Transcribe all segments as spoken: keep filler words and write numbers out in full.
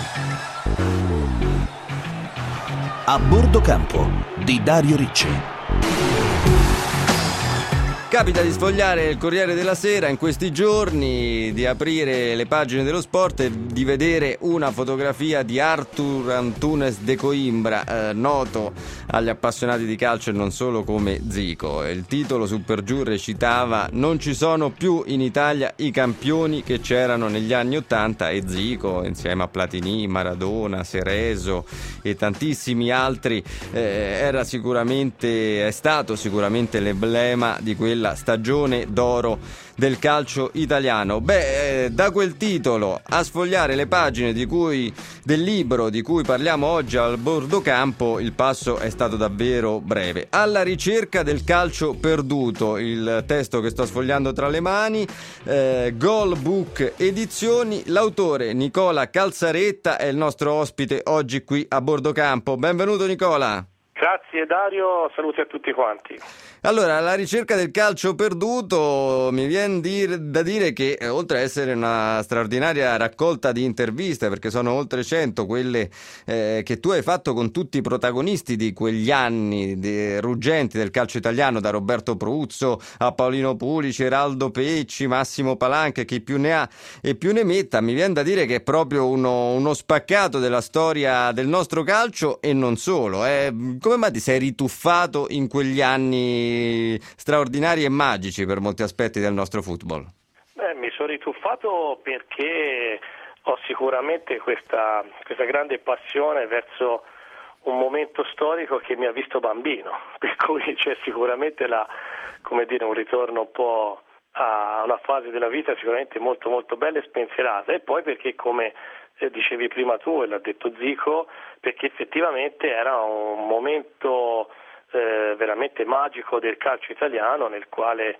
A bordo campo di Dario Ricci. Capita di sfogliare il Corriere della Sera in questi giorni, di aprire le pagine dello sport e di vedere una fotografia di Artur Antunes de Coimbra, eh, noto agli appassionati di calcio e non solo come Zico. Il titolo su per giù recitava: non ci sono più in Italia i campioni che c'erano negli anni Ottanta, e Zico, insieme a Platini, Maradona, Cerezo e tantissimi altri, eh, era sicuramente, è stato sicuramente l'emblema di quella stagione d'oro del calcio italiano. Beh, eh, da quel titolo a sfogliare le pagine di cui, del libro di cui parliamo oggi al bordo campo, il passo è stato davvero breve. Alla ricerca del calcio perduto, il testo che sto sfogliando tra le mani, eh, Goal Book Edizioni. L'autore Nicola Calzaretta è il nostro ospite oggi qui a bordo campo. Benvenuto Nicola. Grazie Dario, saluti a tutti quanti. Allora, alla ricerca del calcio perduto, mi viene dir, da dire che eh, oltre ad essere una straordinaria raccolta di interviste, perché sono oltre cento quelle eh, che tu hai fatto con tutti i protagonisti di quegli anni di, ruggenti del calcio italiano, da Roberto Pruzzo a Paolino Pulici, Eraldo Pecci, Massimo Palanca, chi più ne ha e più ne metta, mi viene da dire che è proprio uno, uno spaccato della storia del nostro calcio e non solo. Eh. Come mai ti sei rituffato in quegli anni straordinari e magici per molti aspetti del nostro football? Beh, mi sono rituffato perché ho sicuramente questa, questa grande passione verso un momento storico che mi ha visto bambino, per cui c'è sicuramente la, come dire, un ritorno un po' a una fase della vita sicuramente molto molto bella e spensierata, e poi perché, come dicevi prima tu e l'ha detto Zico, perché effettivamente era un momento eh, veramente magico del calcio italiano, nel quale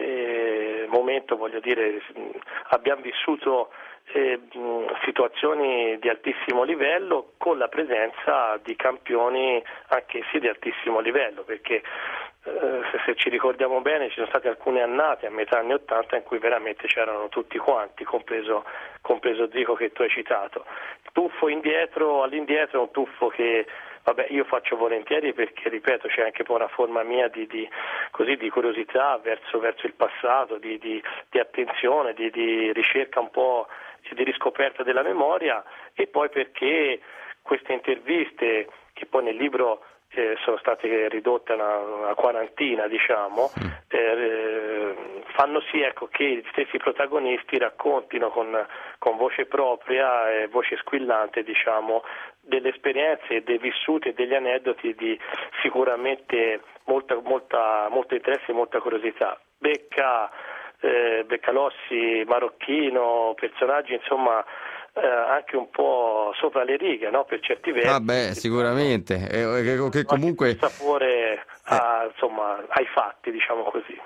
eh, momento, voglio dire, abbiamo vissuto eh, situazioni di altissimo livello, con la presenza di campioni anch'essi di altissimo livello, perché eh, se, se ci ricordiamo bene ci sono state alcune annate a metà anni ottanta in cui veramente c'erano tutti quanti, compreso, compreso Zico che tu hai citato. Il tuffo indietro, all'indietro è un tuffo che vabbè, io faccio volentieri, perché ripeto c'è anche poi una forma mia di, di, così, di curiosità verso, verso il passato, di, di, di attenzione, di, di ricerca un po' di riscoperta della memoria, e poi perché queste interviste, che poi nel libro eh, sono state ridotte a una, una quarantina, diciamo, eh, fanno sì, ecco, che gli stessi protagonisti raccontino con, con voce propria e voce squillante, diciamo, delle esperienze e dei vissuti e degli aneddoti di sicuramente molta, molta, molto interesse e molta curiosità. Becca, eh, Beccalossi, Marocchino, personaggi insomma eh, anche un po' sopra le righe, no? Per certi versi. Ah beh, sicuramente, eh, che, che comunque anche sapore a, insomma, ai fatti, diciamo così.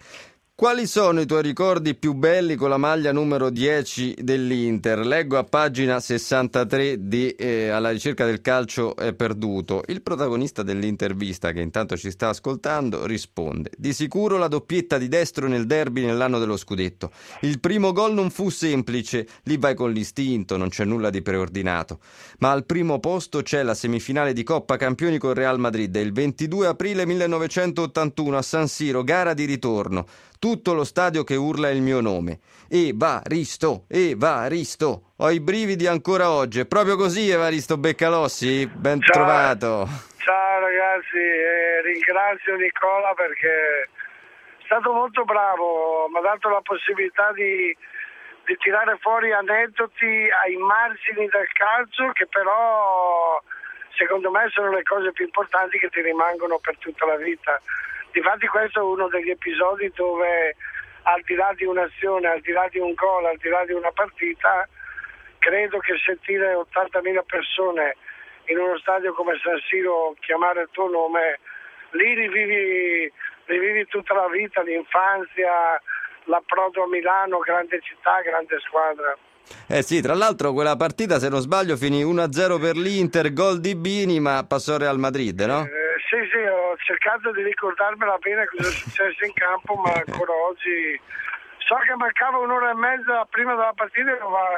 Quali sono i tuoi ricordi più belli con la maglia numero dieci dell'Inter? Leggo a pagina sessantatré di eh, Alla ricerca del calcio è perduto. Il protagonista dell'intervista, che intanto ci sta ascoltando, risponde: di sicuro la doppietta di Destro nel derby nell'anno dello scudetto. Il primo gol non fu semplice, lì vai con l'istinto, non c'è nulla di preordinato. Ma al primo posto c'è la semifinale di Coppa Campioni con Real Madrid, il ventidue aprile millenovecentottantuno a San Siro, gara di ritorno. Tutto lo stadio che urla il mio nome. Evaristo, Evaristo. Ho i brividi ancora oggi. È proprio così, Evaristo Beccalossi? Ben Ciao. trovato. Ciao ragazzi, eh, ringrazio Nicola perché è stato molto bravo, mi ha dato la possibilità di, di tirare fuori aneddoti ai margini del calcio, che però secondo me sono le cose più importanti che ti rimangono per tutta la vita. Difatti questo è uno degli episodi dove, al di là di un'azione, al di là di un gol, al di là di una partita, credo che sentire ottantamila persone in uno stadio come San Siro chiamare il tuo nome, lì rivivi, rivivi tutta la vita, l'infanzia, l'approdo a Milano, grande città, grande squadra. Eh sì, tra l'altro quella partita, se non sbaglio, finì uno a zero per l'Inter, gol di Bini, ma passò al Real Madrid, no? Eh, sì, sì, ho cercato di ricordarmela bene cosa è successo in campo, ma ancora oggi so che mancava un'ora e mezza prima della partita,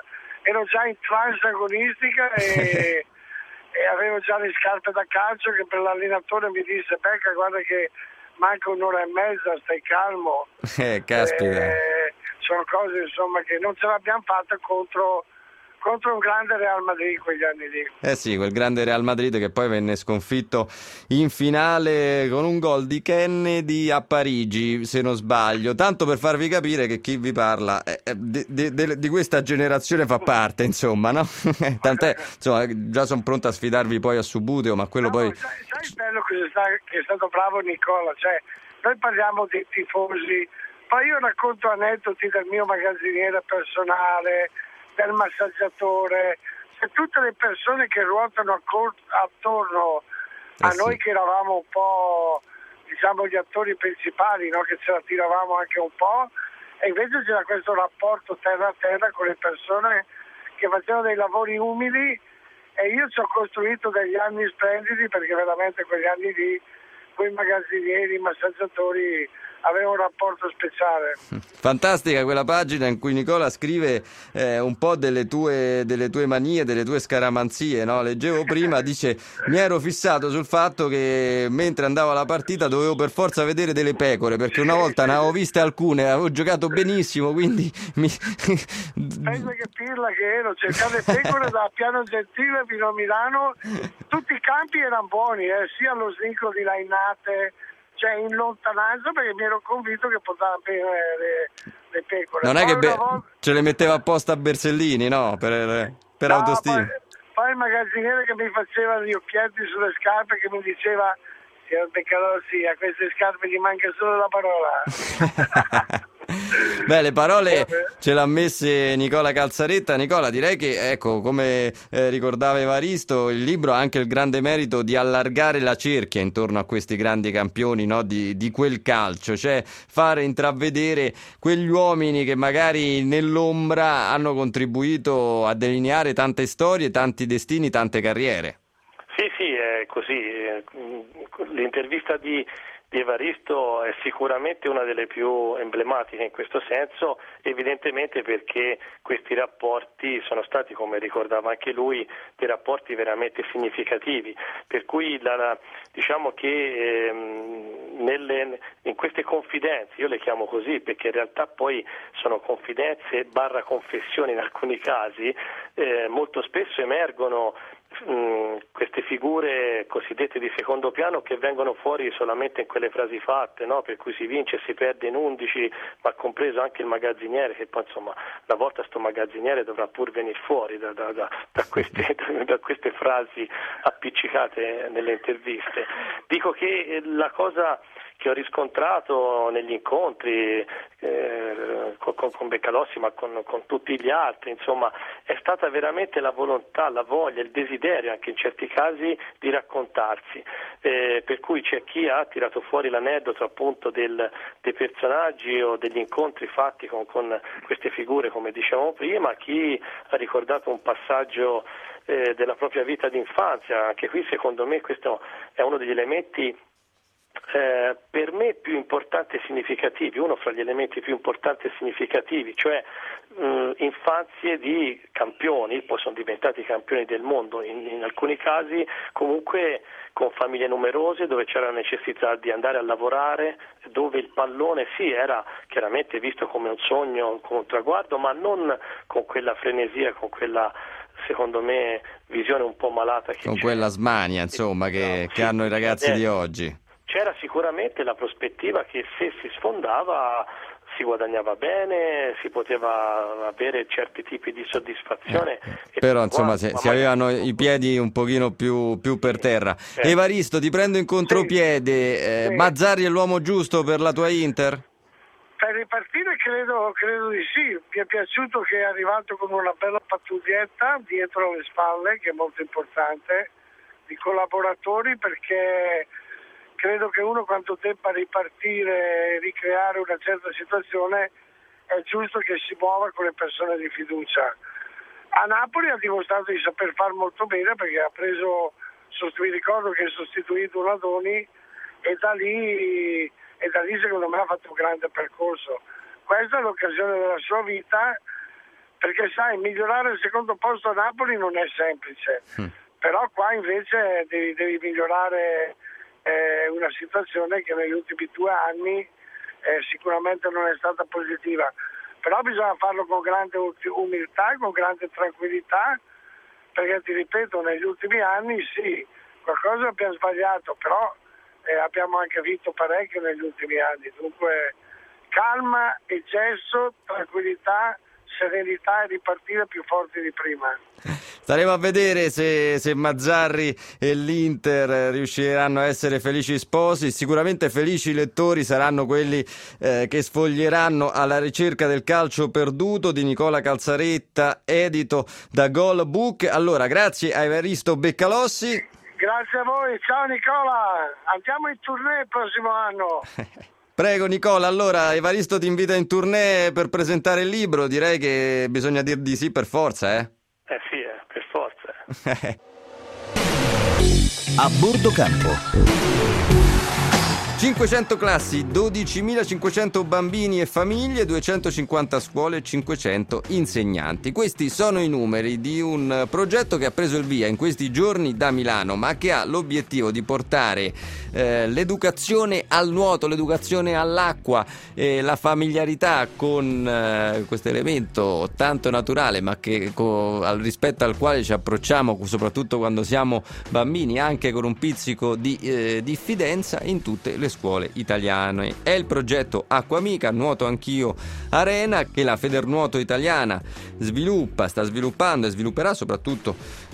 ero già in trance agonistica e, e avevo già le scarpe da calcio, che per l'allenatore mi disse: Becca, guarda che manca un'ora e mezza, stai calmo. Eh, caspita. Eh, sono cose insomma che non ce l'abbiamo fatta contro, contro un grande Real Madrid quegli anni lì. Eh sì, quel grande Real Madrid che poi venne sconfitto in finale con un gol di Kennedy a Parigi, se non sbaglio. Tanto per farvi capire che chi vi parla eh, di, di, di questa generazione fa parte, insomma, no? Tant'è, insomma, già sono pronto a sfidarvi poi a Subuteo, ma quello no, poi... Sai, sai il bello che, sta, che è stato bravo Nicola? Cioè, noi parliamo dei tifosi, poi io racconto aneddoti del mio magazziniere personale, del massaggiatore, cioè tutte le persone che ruotano attorno a eh sì. noi che eravamo un po', diciamo, gli attori principali, no? Che ce la tiravamo anche un po', e invece c'era questo rapporto terra a terra con le persone che facevano dei lavori umili, e io ci ho costruito degli anni splendidi, perché veramente quegli anni lì quei magazzinieri, i massaggiatori aveva un rapporto speciale. Fantastica quella pagina in cui Nicola scrive eh, un po' delle tue, delle tue manie, delle tue scaramanzie, no? Leggevo prima, dice: mi ero fissato sul fatto che mentre andavo alla partita dovevo per forza vedere delle pecore, perché una volta ne avevo viste alcune, avevo giocato benissimo, quindi mi... Pensa che pirla che ero, cercare pecore da Piano Gentile fino a Milano, tutti i campi erano buoni, eh, sia lo svincolo di Lainate, cioè in lontananza, perché mi ero convinto che potevano bene le, le pecore. Non è poi che be- volta... ce le metteva apposta a Bersellini, no? Per, per no, autostima. Poi, poi il magazziniere che mi faceva gli occhietti sulle scarpe, che mi diceva: signor Beccalossi, a queste scarpe gli manca solo la parola. Beh, le parole ce l'ha messe Nicola Calzaretta. Nicola, direi che, ecco, come eh, ricordava Evaristo, il libro ha anche il grande merito di allargare la cerchia intorno a questi grandi campioni, no? di, di quel calcio, cioè fare intravedere quegli uomini che magari nell'ombra hanno contribuito a delineare tante storie, tanti destini, tante carriere. Sì, sì, è così. L'intervista di di Evaristo è sicuramente una delle più emblematiche in questo senso, evidentemente perché questi rapporti sono stati, come ricordava anche lui, dei rapporti veramente significativi, per cui la, la, diciamo che ehm, nelle, in queste confidenze, io le chiamo così perché in realtà poi sono confidenze barra confessioni in alcuni casi, eh, molto spesso emergono mh, queste figure cosiddette di secondo piano che vengono fuori solamente in quelle frasi fatte, no? Per cui si vince e si perde in undici, ma compreso anche il magazziniere, che poi insomma una volta sto magazziniere dovrà pur venire fuori da, da, da, da, queste, da, da queste frasi appiccicate nelle interviste. Dico che la cosa che ho riscontrato negli incontri eh, con, con Beccalossi, ma con, con tutti gli altri, insomma, è stata veramente la volontà, la voglia, il desiderio anche in certi casi di raccontarsi, eh, per cui c'è chi ha tirato fuori l'aneddoto appunto del, dei personaggi o degli incontri fatti con, con queste figure, come dicevamo prima, chi ha ricordato un passaggio eh, della propria vita d'infanzia. Anche qui secondo me questo è uno degli elementi Eh, per me più importanti e significativi, uno fra gli elementi più importanti e significativi, cioè mh, infanzie di campioni, poi sono diventati campioni del mondo in, in alcuni casi, comunque con famiglie numerose, dove c'era la necessità di andare a lavorare, dove il pallone sì era chiaramente visto come un sogno, come un traguardo, ma non con quella frenesia, con quella, secondo me, visione un po' malata che con c'è. quella smania, insomma, che, no, che sì, hanno i ragazzi adesso. di oggi. C'era sicuramente la prospettiva che se si sfondava si guadagnava bene, si poteva avere certi tipi di soddisfazione. Eh, però insomma se, si avevano i piedi un pochino più, più per terra. Certo. Evaristo, ti prendo in contropiede, eh, Sì. Mazzarri è l'uomo giusto per la tua Inter? Per ripartire credo, credo di sì, mi è piaciuto che è arrivato con una bella pattuglietta dietro le spalle, che è molto importante, di collaboratori, perché credo che uno quando debba ripartire e ricreare una certa situazione è giusto che si muova con le persone di fiducia. A Napoli ha dimostrato di saper far molto bene, perché ha preso, mi ricordo che ha sostituito Nadoni e da lì, e da lì secondo me ha fatto un grande percorso. Questa è l'occasione della sua vita, perché sai, migliorare il secondo posto a Napoli non è semplice, mm. però qua invece devi, devi migliorare eh, una situazione che negli ultimi due anni eh, sicuramente non è stata positiva, però bisogna farlo con grande umiltà, con grande tranquillità, perché ti ripeto, negli ultimi anni sì, qualcosa abbiamo sbagliato, però eh, abbiamo anche vinto parecchio negli ultimi anni, dunque calma e gesso, tranquillità, serenità e ripartire più forti di prima. Staremo a vedere se, se Mazzarri e l'Inter riusciranno a essere felici sposi. Sicuramente felici lettori saranno quelli eh, che sfoglieranno Alla ricerca del calcio perduto di Nicola Calzaretta, edito da Goal Book. Allora, grazie a Evaristo Beccalossi. Grazie a voi, ciao Nicola, andiamo in tournée il prossimo anno. Prego Nicola, allora Evaristo ti invita in tournée per presentare il libro, direi che bisogna dir di sì per forza, eh? Eh sì, eh, per forza. A bordo campo. cinquecento classi, dodicimilacinquecento bambini e famiglie, duecentocinquanta scuole e cinquecento insegnanti. Questi sono i numeri di un progetto che ha preso il via in questi giorni da Milano, ma che ha l'obiettivo di portare eh, l'educazione al nuoto, l'educazione all'acqua e la familiarità con eh, questo elemento tanto naturale, ma che co- al, rispetto al quale ci approcciamo soprattutto quando siamo bambini, anche con un pizzico di eh, diffidenza in tutte le scuole italiane. È il progetto Acquamica, Nuoto Anch'io Arena, che la Federnuoto italiana sviluppa, sta sviluppando e svilupperà soprattutto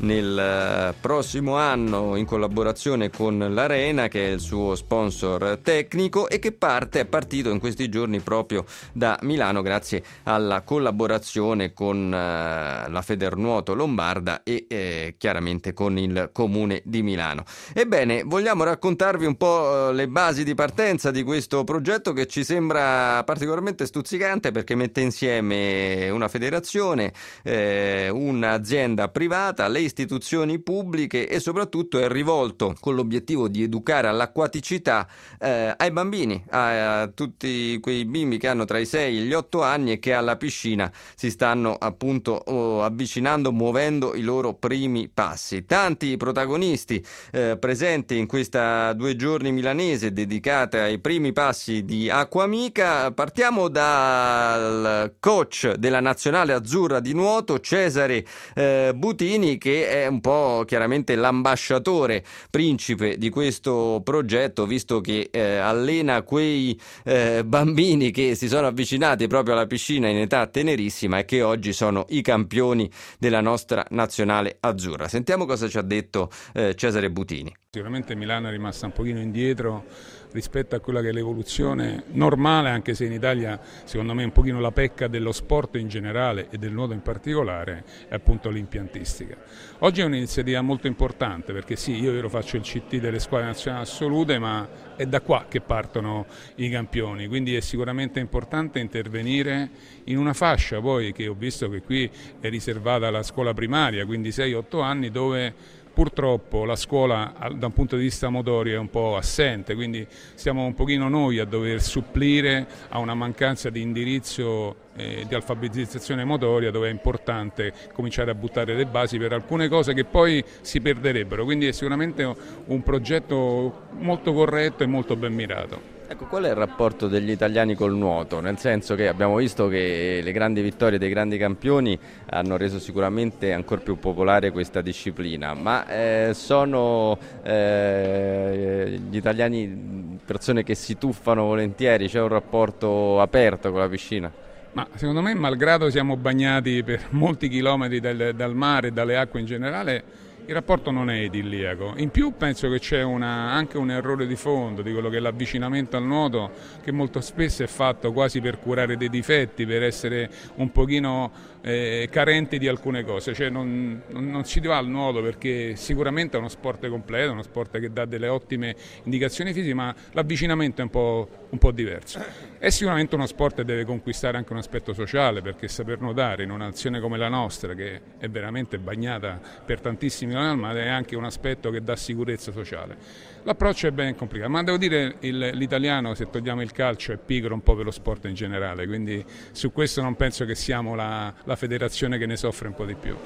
nel prossimo anno in collaborazione con l'Arena, che è il suo sponsor tecnico, e che parte, è partito in questi giorni proprio da Milano grazie alla collaborazione con uh, la Federnuoto Lombarda e eh, chiaramente con il Comune di Milano. Ebbene, vogliamo raccontarvi un po' le basi di partenza di questo progetto, che ci sembra particolarmente stuzzicante perché mette insieme una federazione, eh, un'azienda privata, le istituzioni pubbliche e soprattutto è rivolto con l'obiettivo di educare all'acquaticità eh, ai bambini, a, a tutti quei bimbi che hanno tra i sei e gli otto anni e che alla piscina si stanno appunto oh, avvicinando, muovendo i loro primi passi. Tanti protagonisti eh, presenti in questa due giorni milanese dedicata ai primi passi di Acquamica. Partiamo dal coach della nazionale azzurra di nuoto, Cesare eh, Butini, che è un po' chiaramente l'ambasciatore principe di questo progetto, visto che eh, allena quei eh, bambini che si sono avvicinati proprio alla piscina in età tenerissima e che oggi sono i campioni della nostra nazionale azzurra. Sentiamo cosa ci ha detto eh, Cesare Butini. Sicuramente Milano è rimasta un pochino indietro rispetto a quella che è l'evoluzione normale, anche se in Italia secondo me un pochino la pecca dello sport in generale e del nuoto in particolare è appunto l'impiantistica. Oggi è un'iniziativa molto importante perché sì, io lo faccio il C T delle squadre nazionali assolute, ma è da qua che partono i campioni, quindi è sicuramente importante intervenire in una fascia poi che ho visto che qui è riservata alla scuola primaria, quindi sei otto anni, dove purtroppo la scuola da un punto di vista motorio è un po' assente, quindi siamo un pochino noi a dover supplire a una mancanza di indirizzo eh, di alfabetizzazione motoria, dove è importante cominciare a buttare le basi per alcune cose che poi si perderebbero, quindi è sicuramente un progetto molto corretto e molto ben mirato. Ecco, qual è il rapporto degli italiani col nuoto? Nel senso che abbiamo visto che le grandi vittorie dei grandi campioni hanno reso sicuramente ancora più popolare questa disciplina, ma eh, sono eh, gli italiani persone che si tuffano volentieri? C'è un rapporto aperto con la piscina? Ma secondo me, malgrado siamo bagnati per molti chilometri dal, dal mare e dalle acque in generale, il rapporto non è idilliaco. In più penso che c'è una, anche un errore di fondo di quello che è l'avvicinamento al nuoto, che molto spesso è fatto quasi per curare dei difetti, per essere un pochino eh, carenti di alcune cose, cioè non, non, non si va al nuoto perché sicuramente è uno sport completo, uno sport che dà delle ottime indicazioni fisiche, ma l'avvicinamento è un po', un po' diverso. È sicuramente uno sport che deve conquistare anche un aspetto sociale, perché saper nuotare in una nazione come la nostra, che è veramente bagnata per tantissimi espongono al mare è anche un aspetto che dà sicurezza sociale. L'approccio è ben complicato, ma devo dire il, l'italiano, se togliamo il calcio, è pigro un po' per lo sport in generale, quindi su questo non penso che siamo la, la federazione che ne soffre un po' di più.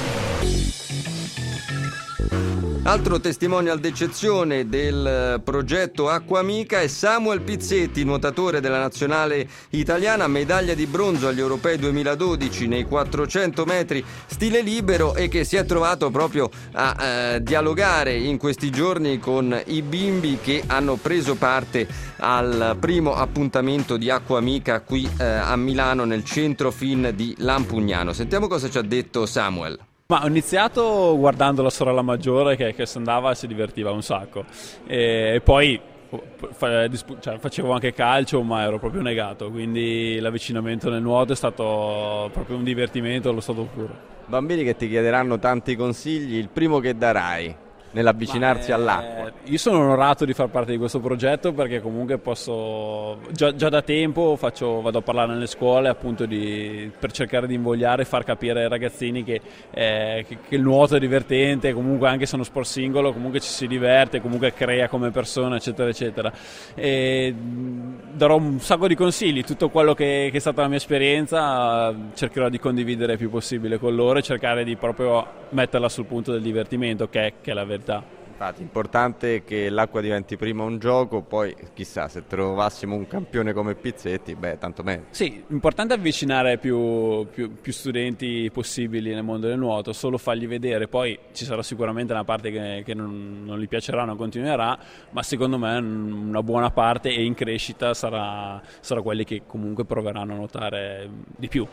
Altro testimonial d'eccezione del progetto Acqua Amica è Samuel Pizzetti, nuotatore della nazionale italiana, medaglia di bronzo agli europei duemiladodici nei quattrocento metri stile libero, e che si è trovato proprio a eh, dialogare in questi giorni con i bimbi che hanno preso parte al primo appuntamento di Acqua Amica qui eh, a Milano, nel centro fin di Lampugnano. Sentiamo cosa ci ha detto Samuel. Ma ho iniziato guardando la sorella maggiore che, che si andava e si divertiva un sacco, e, e poi fa, cioè, facevo anche calcio, ma ero proprio negato, quindi l'avvicinamento nel nuoto è stato proprio un divertimento, allo stato puro. Bambini che ti chiederanno tanti consigli, il primo che darai nell'avvicinarsi Ma, eh, all'acqua? Io sono onorato di far parte di questo progetto, perché comunque posso già, già da tempo faccio, vado a parlare nelle scuole appunto di, per cercare di invogliare e far capire ai ragazzini che, eh, che, che il nuoto è divertente, comunque anche se è uno sport singolo comunque ci si diverte, comunque crea come persona, eccetera eccetera, e darò un sacco di consigli, tutto quello che, che è stata la mia esperienza cercherò di condividere il più possibile con loro e cercare di proprio metterla sul punto del divertimento, che è, che è la verità. Infatti, importante che l'acqua diventi prima un gioco, poi chissà, se trovassimo un campione come Pizzetti, beh, tanto meglio. Sì, importante avvicinare più, più, più studenti possibili nel mondo del nuoto, solo fargli vedere, poi ci sarà sicuramente una parte che, che non, non gli piacerà, non continuerà, ma secondo me una buona parte e in crescita sarà, sarà quelli che comunque proveranno a nuotare di più.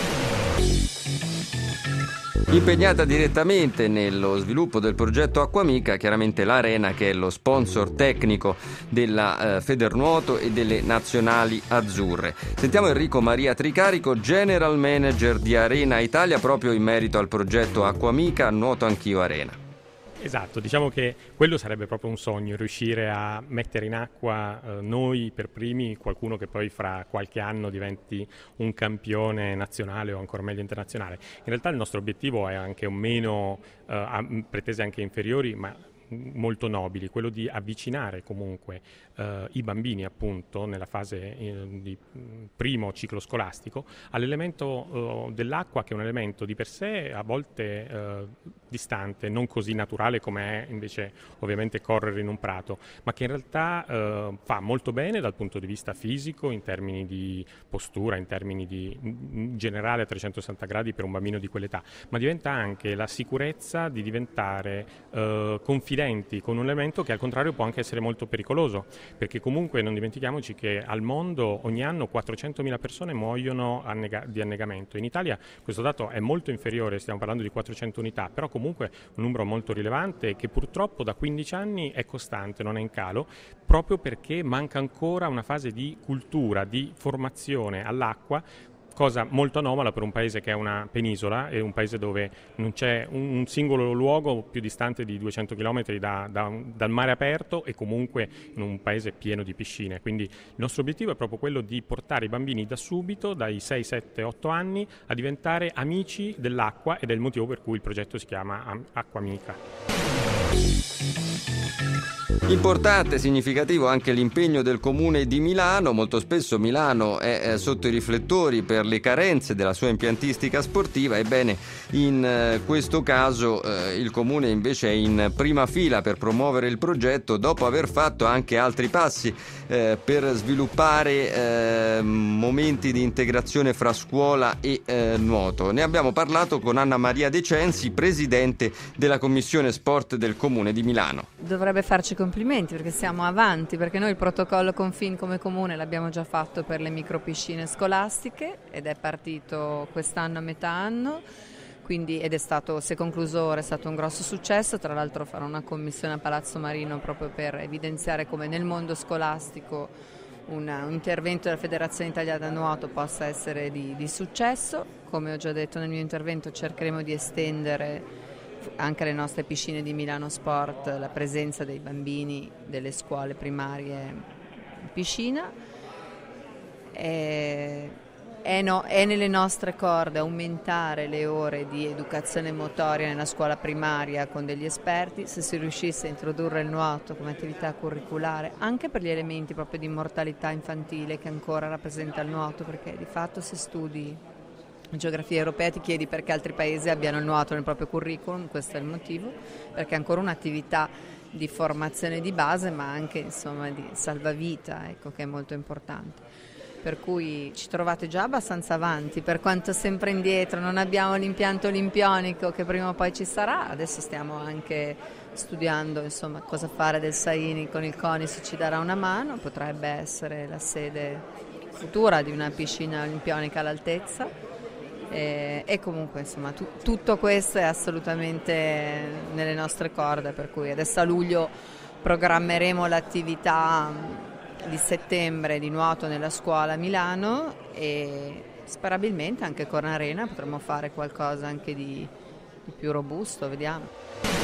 Impegnata direttamente nello sviluppo del progetto Acqua Amica, chiaramente l'Arena, che è lo sponsor tecnico della eh, Federnuoto e delle nazionali azzurre. Sentiamo Enrico Maria Tricarico, General Manager di Arena Italia, proprio in merito al progetto Acqua Amica, Nuoto Anch'io Arena. Esatto, diciamo che quello sarebbe proprio un sogno, riuscire a mettere in acqua eh, noi per primi, qualcuno che poi fra qualche anno diventi un campione nazionale o ancora meglio internazionale. In realtà il nostro obiettivo è anche un meno, eh, a pretese anche inferiori, ma molto nobili, quello di avvicinare comunque eh, i bambini appunto nella fase eh, di primo ciclo scolastico all'elemento eh, dell'acqua, che è un elemento di per sé a volte eh, distante, non così naturale come è invece ovviamente correre in un prato, ma che in realtà eh, fa molto bene dal punto di vista fisico, in termini di postura, in termini di in generale a trecentosessanta gradi per un bambino di quell'età, ma diventa anche la sicurezza di diventare eh, confidenti con un elemento che al contrario può anche essere molto pericoloso, perché comunque non dimentichiamoci che al mondo ogni anno quattrocentomila persone muoiono annega- di annegamento. In Italia questo dato è molto inferiore, stiamo parlando di quattrocento unità, però comunque un numero molto rilevante che purtroppo da quindici anni è costante, non è in calo, proprio perché manca ancora una fase di cultura, di formazione all'acqua, cosa molto anomala per un paese che è una penisola e un paese dove non c'è un, un singolo luogo più distante di duecento chilometri da, da, dal mare aperto, e comunque in un paese pieno di piscine. Quindi il nostro obiettivo è proprio quello di portare i bambini da subito, dai sei, sette, otto anni, a diventare amici dell'acqua, ed è il motivo per cui il progetto si chiama Acqua Amica. Importante, significativo anche l'impegno del Comune di Milano. Molto spesso Milano è eh, sotto i riflettori per le carenze della sua impiantistica sportiva, ebbene in eh, questo caso eh, il Comune invece è in prima fila per promuovere il progetto, dopo aver fatto anche altri passi eh, per sviluppare eh, momenti di integrazione fra scuola e eh, nuoto. Ne abbiamo parlato con Anna Maria De Censi, presidente della Commissione Sport del Comune di Milano. Dovrebbe farci complimenti perché siamo avanti, perché noi il protocollo Confin come comune l'abbiamo già fatto per le micropiscine scolastiche ed è partito quest'anno a metà anno, quindi, ed è stato, se concluso ora, è stato un grosso successo. Tra l'altro farò una commissione a Palazzo Marino proprio per evidenziare come nel mondo scolastico una, un intervento della Federazione Italiana Nuoto possa essere di, di successo. Come ho già detto nel mio intervento, cercheremo di estendere anche alle nostre piscine di Milano Sport la presenza dei bambini delle scuole primarie in piscina. E è, no, è nelle nostre corde aumentare le ore di educazione motoria nella scuola primaria con degli esperti, se si riuscisse a introdurre il nuoto come attività curriculare anche per gli elementi proprio di mortalità infantile che ancora rappresenta il nuoto, perché di fatto se studi geografia europea ti chiedi perché altri paesi abbiano il nuoto nel proprio curriculum, questo è il motivo, perché è ancora un'attività di formazione di base ma anche insomma di salvavita, ecco, che è molto importante. Per cui ci trovate già abbastanza avanti, per quanto sempre indietro, non abbiamo l'impianto olimpionico che prima o poi ci sarà, adesso stiamo anche studiando insomma cosa fare del Saini con il CONI, se ci darà una mano, potrebbe essere la sede futura di una piscina olimpionica all'altezza. E, e comunque insomma tu, tutto questo è assolutamente nelle nostre corde, per cui adesso a luglio programmeremo l'attività di settembre di nuoto nella scuola a Milano e sperabilmente anche con Arena potremo fare qualcosa anche di, di più robusto, vediamo.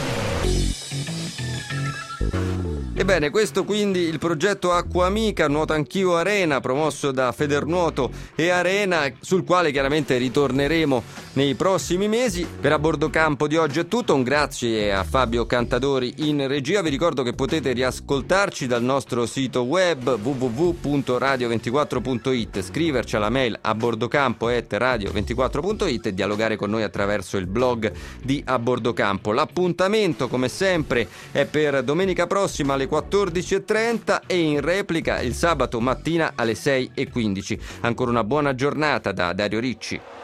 Ebbene, questo quindi il progetto Acqua Amica, Nuoto Anch'io Arena, promosso da Federnuoto e Arena, sul quale chiaramente ritorneremo nei prossimi mesi. Per A Bordo Campo di oggi è tutto, un grazie a Fabio Cantadori in regia. Vi ricordo che potete riascoltarci dal nostro sito web w w w punto radio ventiquattro punto it, scriverci alla mail a bordocampo chiocciola radio ventiquattro punto it e dialogare con noi attraverso il blog di A Bordo Campo. L'appuntamento come sempre è per domenica prossima alle quattordici e trenta e in replica il sabato mattina alle sei e quindici. Ancora una buona giornata da Dario Ricci.